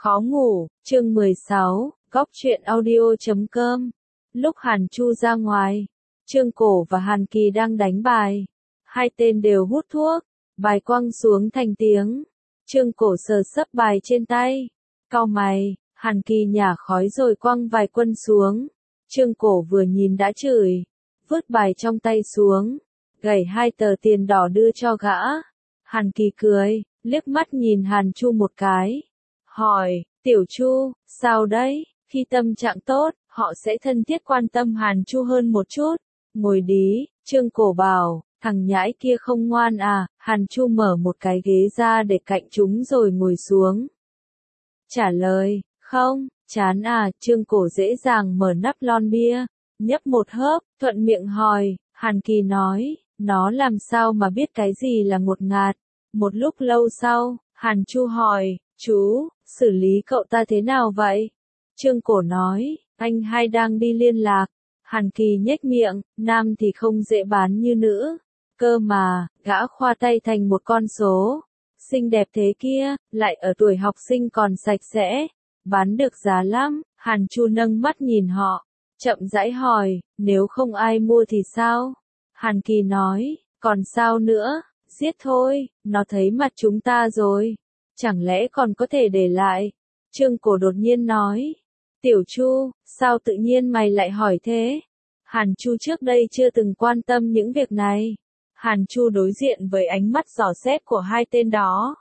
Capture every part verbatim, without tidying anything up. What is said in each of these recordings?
Khó ngủ, chương mười sáu, góc truyện audio chấm com. Lúc Hàn Chu ra ngoài, Trương Cổ và Hàn Kỳ đang đánh bài. Hai tên đều hút thuốc, bài quăng xuống thành tiếng. Trương Cổ sờ sấp bài trên tay, cau mày, Hàn Kỳ nhả khói rồi quăng vài quân xuống. Trương Cổ vừa nhìn đã chửi, vứt bài trong tay xuống, gảy hai tờ tiền đỏ đưa cho gã. Hàn Kỳ cười, liếc mắt nhìn Hàn Chu một cái, hỏi, Tiểu Chu, sao đấy? Khi tâm trạng tốt, họ sẽ thân thiết quan tâm Hàn Chu hơn một chút. Ngồi đi, Trương Cổ bảo, thằng nhãi kia không ngoan à? Hàn Chu mở một cái ghế ra để cạnh chúng rồi ngồi xuống. Trả lời, không, chán à? Trương Cổ dễ dàng mở nắp lon bia, nhấp một hớp, thuận miệng hỏi. Hàn Kỳ nói, nó làm sao mà biết cái gì là ngột ngạt? Một lúc lâu sau, Hàn Chu hỏi, chú, xử lý cậu ta thế nào vậy? Trương Cổ nói, anh hai đang đi liên lạc. Hàn Kỳ nhếch miệng, nam thì không dễ bán như nữ. Cơ mà, gã khoa tay thành một con số. Xinh đẹp thế kia, lại ở tuổi học sinh còn sạch sẽ. Bán được giá lắm. Hàn Chu nâng mắt nhìn họ, chậm rãi hỏi, nếu không ai mua thì sao? Hàn Kỳ nói, còn sao nữa, giết thôi, nó thấy mặt chúng ta rồi. Chẳng lẽ còn có thể để lại? Trương Cổ đột nhiên nói, Tiểu Chu, sao tự nhiên mày lại hỏi thế? Hàn Chu trước đây chưa từng quan tâm những việc này. Hàn Chu đối diện với ánh mắt dò xét của hai tên đó.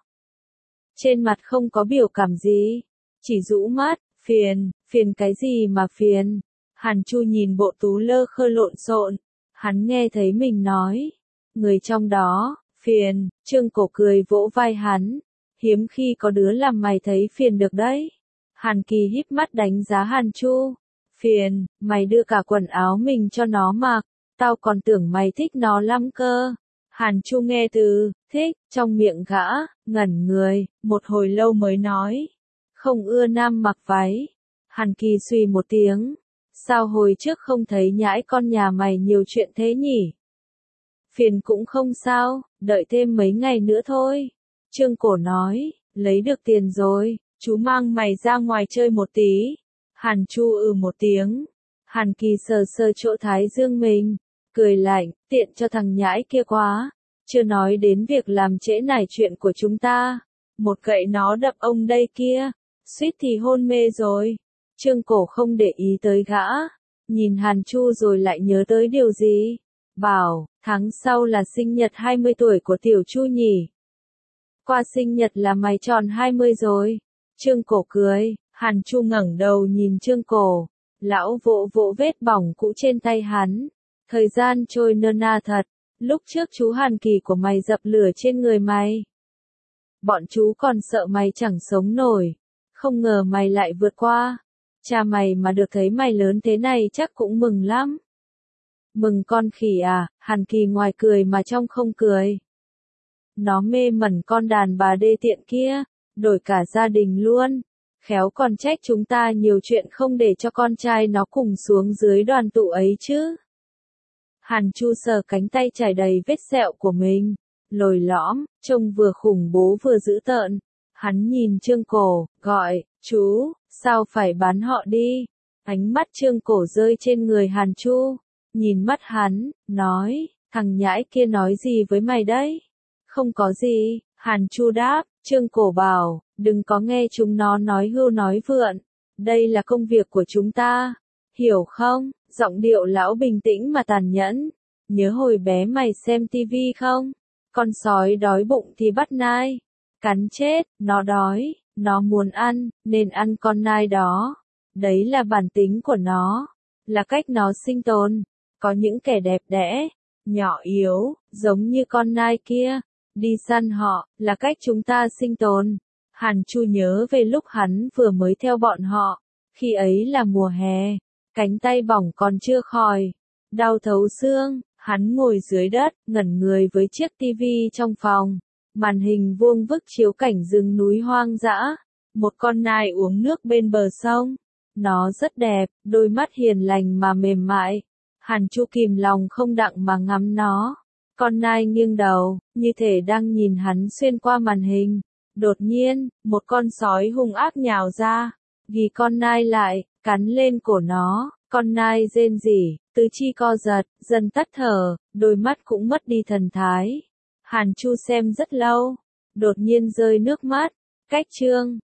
Trên mặt không có biểu cảm gì, chỉ rũ mắt, phiền, phiền cái gì mà phiền? Hàn Chu nhìn bộ tú lơ khơ lộn xộn, hắn nghe thấy mình nói, người trong đó, phiền. Trương Cổ cười vỗ vai hắn, hiếm khi có đứa làm mày thấy phiền được đấy. Hàn Kỳ híp mắt đánh giá Hàn Chu, phiền, mày đưa cả quần áo mình cho nó mặc, tao còn tưởng mày thích nó lắm cơ. Hàn Chu nghe từ thích trong miệng gã, ngẩn người, một hồi lâu mới nói, không ưa nam mặc váy. Hàn Kỳ suy một tiếng, sao hồi trước không thấy nhãi con nhà mày nhiều chuyện thế nhỉ? Phiền cũng không sao, đợi thêm mấy ngày nữa thôi. Trương Cổ nói, lấy được tiền rồi, chú mang mày ra ngoài chơi một tí. Hàn Chu ừ một tiếng. Hàn Kỳ sờ sờ chỗ thái dương mình, cười lạnh, tiện cho thằng nhãi kia quá. Chưa nói đến việc làm trễ nải chuyện của chúng ta. Một gậy nó đập ông đây kia, suýt thì hôn mê rồi. Trương Cổ không để ý tới gã, nhìn Hàn Chu rồi lại nhớ tới điều gì. Bảo, tháng sau là sinh nhật hai mươi tuổi của Tiểu Chu nhỉ? Qua sinh nhật là mày tròn hai mươi rồi. Trương Cổ cười, Hàn Chu ngẩng đầu nhìn Trương Cổ, lão vỗ vỗ vết bỏng cũ trên tay hắn. Thời gian trôi nơ na thật, lúc trước chú Hàn Kỳ của mày dập lửa trên người mày. Bọn chú còn sợ mày chẳng sống nổi, không ngờ mày lại vượt qua. Cha mày mà được thấy mày lớn thế này chắc cũng mừng lắm. Mừng con khỉ à? Hàn Kỳ ngoài cười mà trong không cười. Nó mê mẩn con đàn bà đê tiện kia, đổi cả gia đình luôn. Khéo còn trách chúng ta nhiều chuyện không để cho con trai nó cùng xuống dưới đoàn tụ ấy chứ. Hàn Chu sờ cánh tay trải đầy vết sẹo của mình, lồi lõm, trông vừa khủng bố vừa dữ tợn. Hắn nhìn Trương Cổ, gọi, chú, sao phải bán họ đi? Ánh mắt Trương Cổ rơi trên người Hàn Chu, nhìn mắt hắn, nói, thằng nhãi kia nói gì với mày đấy? Không có gì, Hàn Chu đáp. Trương Cổ bảo, đừng có nghe chúng nó nói hưu nói vượn. Đây là công việc của chúng ta, hiểu không? Giọng điệu lão bình tĩnh mà tàn nhẫn. Nhớ hồi bé mày xem tivi không? Con sói đói bụng thì bắt nai, cắn chết, nó đói, nó muốn ăn, nên ăn con nai đó. Đấy là bản tính của nó, là cách nó sinh tồn. Có những kẻ đẹp đẽ, nhỏ yếu, giống như con nai kia, đi săn họ, là cách chúng ta sinh tồn. Hàn Chu nhớ về lúc hắn vừa mới theo bọn họ, khi ấy là mùa hè, cánh tay bỏng còn chưa khỏi, đau thấu xương, hắn ngồi dưới đất, ngẩn người với chiếc tivi trong phòng. Màn hình vuông vức chiếu cảnh rừng núi hoang dã, một con nai uống nước bên bờ sông. Nó rất đẹp, đôi mắt hiền lành mà mềm mại. Hàn Chu kìm lòng không đặng mà ngắm nó. Con nai nghiêng đầu, như thể đang nhìn hắn xuyên qua màn hình. Đột nhiên, một con sói hung ác nhào ra, ghi con nai lại, cắn lên cổ nó, con nai rên rỉ, tứ chi co giật, dần tắt thở, đôi mắt cũng mất đi thần thái. Hàn Chu xem rất lâu, đột nhiên rơi nước mắt, cách chương.